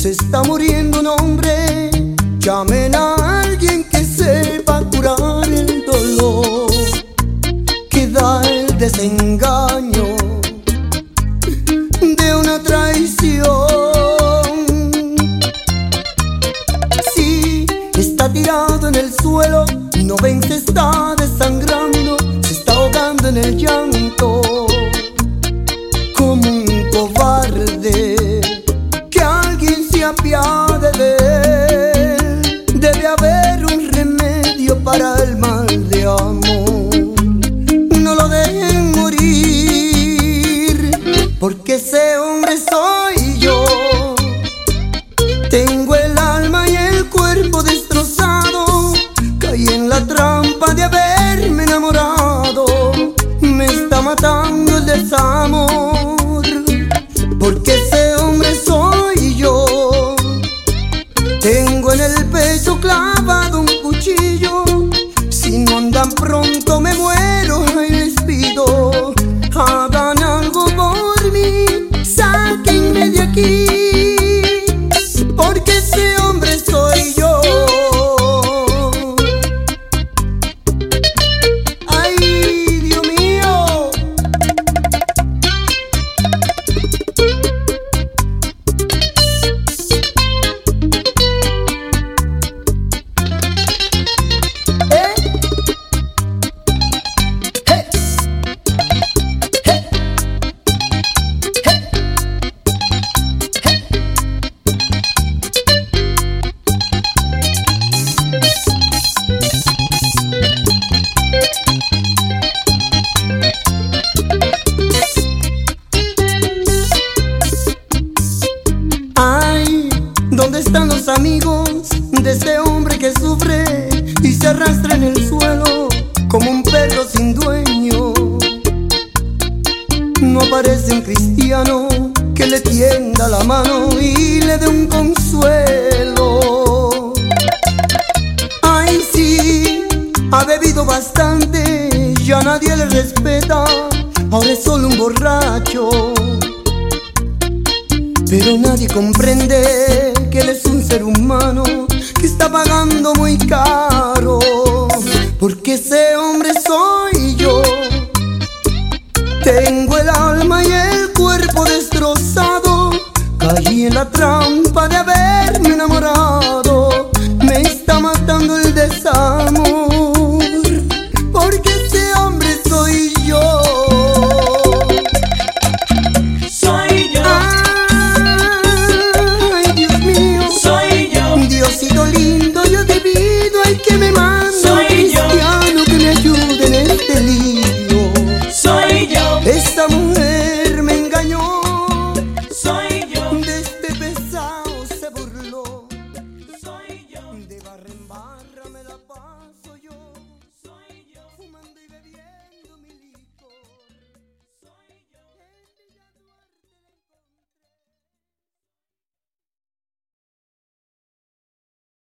Se está muriendo un hombre, llamen a alguien que sepa curar el dolor que da el desengaño de una traición. Sí, está tirado en el suelo, no ven que está desangrando, se está ahogando en el llanto como un cobarde. Que alguien se apiade de él, debe haber un remedio para el mal de amor. No lo dejen morir, porque ese hombre soy yo. Tengo el alma y el cuerpo destrozado, caí en la trampa de haberme enamorado. Me está matando el desamor, porque ese hombre soy yo. Tengo en el pecho clavado un cuchillo, si no andan pronto me muero. Ay, les pido, hagan algo por mí, sáquenme de aquí, porque ese hombre soy yo. Ay, Dios mío. Ay, ¿dónde están los amigos de este hombre que sufre y se arrastra en el suelo como un perro sin dueño? No aparece un cristiano que le tienda la mano y le dé un consuelo. Ay, sí, ha bebido bastante, ya nadie le respeta, ahora es solo un borracho. Pero nadie comprende que él es un ser humano que está pagando muy caro, porque ese hombre soy yo. Tengo el alma y